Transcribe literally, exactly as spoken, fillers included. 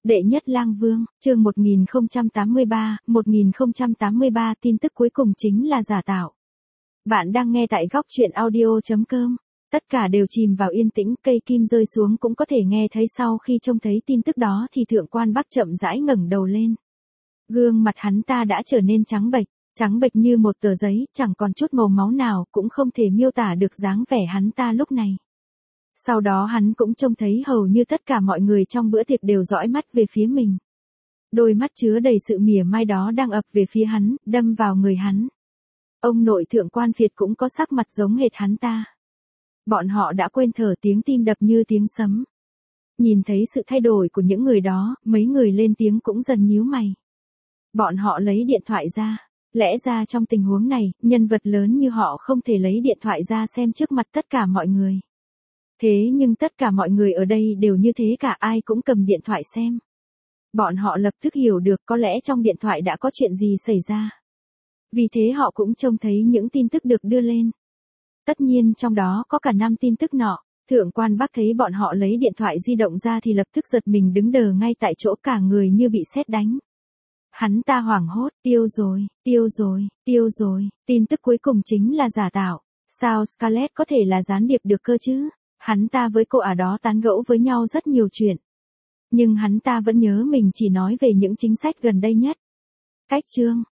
Đệ nhất lang vương, chương một nghìn không trăm tám mươi ba, một nghìn không trăm tám mươi ba tin tức cuối cùng chính là giả tạo. Bạn đang nghe tại góc truyện audio.com. Tất cả đều chìm vào yên tĩnh, cây kim rơi xuống cũng có thể nghe thấy. Sau khi trông thấy tin tức đó thì thượng quan Bắc chậm rãi ngẩng đầu lên. Gương mặt hắn ta đã trở nên trắng bệch, trắng bệch như một tờ giấy, chẳng còn chút màu máu nào, cũng không thể miêu tả được dáng vẻ hắn ta lúc này. Sau đó hắn cũng trông thấy hầu như tất cả mọi người trong bữa tiệc đều dõi mắt về phía mình. Đôi mắt chứa đầy sự mỉa mai đó đang ập về phía hắn, đâm vào người hắn. Ông nội thượng quan Việt cũng có sắc mặt giống hệt hắn ta. Bọn họ đã quên thở, tiếng tim đập như tiếng sấm. Nhìn thấy sự thay đổi của những người đó, mấy người lên tiếng cũng dần nhíu mày. Bọn họ lấy điện thoại ra. Lẽ ra trong tình huống này, nhân vật lớn như họ không thể lấy điện thoại ra xem trước mặt tất cả mọi người. Thế nhưng tất cả mọi người ở đây đều như thế cả, ai cũng cầm điện thoại xem. Bọn họ lập tức hiểu được có lẽ trong điện thoại đã có chuyện gì xảy ra. Vì thế họ cũng trông thấy những tin tức được đưa lên. Tất nhiên trong đó có cả năm tin tức nọ. Thượng quan Bắc thấy bọn họ lấy điện thoại di động ra thì lập tức giật mình đứng đờ ngay tại chỗ, cả người như bị sét đánh. Hắn ta hoảng hốt, tiêu rồi, tiêu rồi, tiêu rồi, tin tức cuối cùng chính là giả tạo. Sao Scarlett có thể là gián điệp được cơ chứ? Hắn ta với cô ả đó tán gẫu với nhau rất nhiều chuyện. Nhưng hắn ta vẫn nhớ mình chỉ nói về những chính sách gần đây nhất. Cách chương,